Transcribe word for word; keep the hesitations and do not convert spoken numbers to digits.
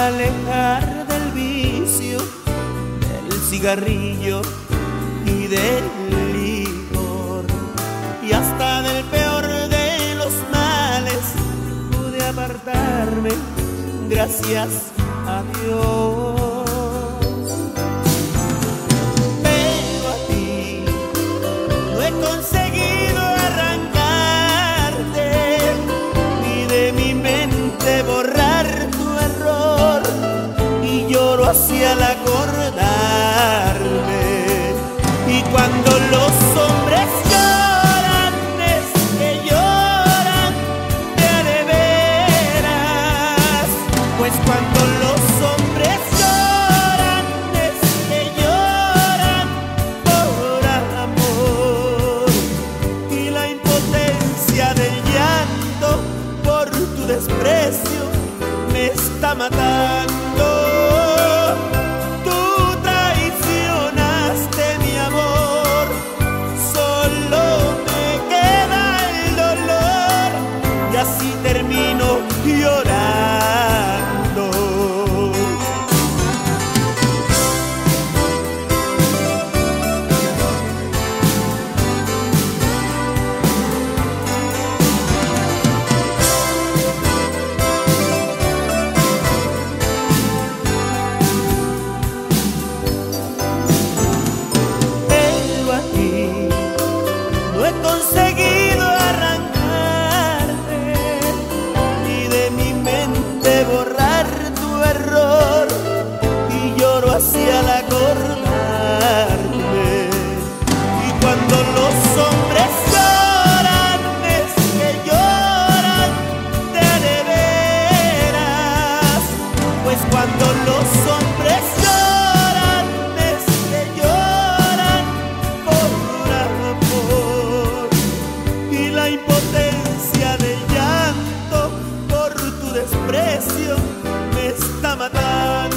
alejar del vicio, del cigarrillo y del licor, y hasta del peor de los males pude apartarme, gracias a Dios. Pero a ti no he conseguido arrancarte, ni de mi mente borrar tu error, y lloro hacia al acordarme. Y cuando los hombres lloran, es que lloran de de veras, pues cuando los hombres lloran, es que lloran por amor, y la impotencia del llanto por tu desprecio me está matando. Así termino llorando. Pero a ti no he conseguido borrar tu error, y lloro hacia al acordarme. Y cuando los hombres lloran, es que lloran de de veras, pues cuando los hombres lloran, es que lloran por amor, y la impotencia del llanto por tu desprecio me está matando.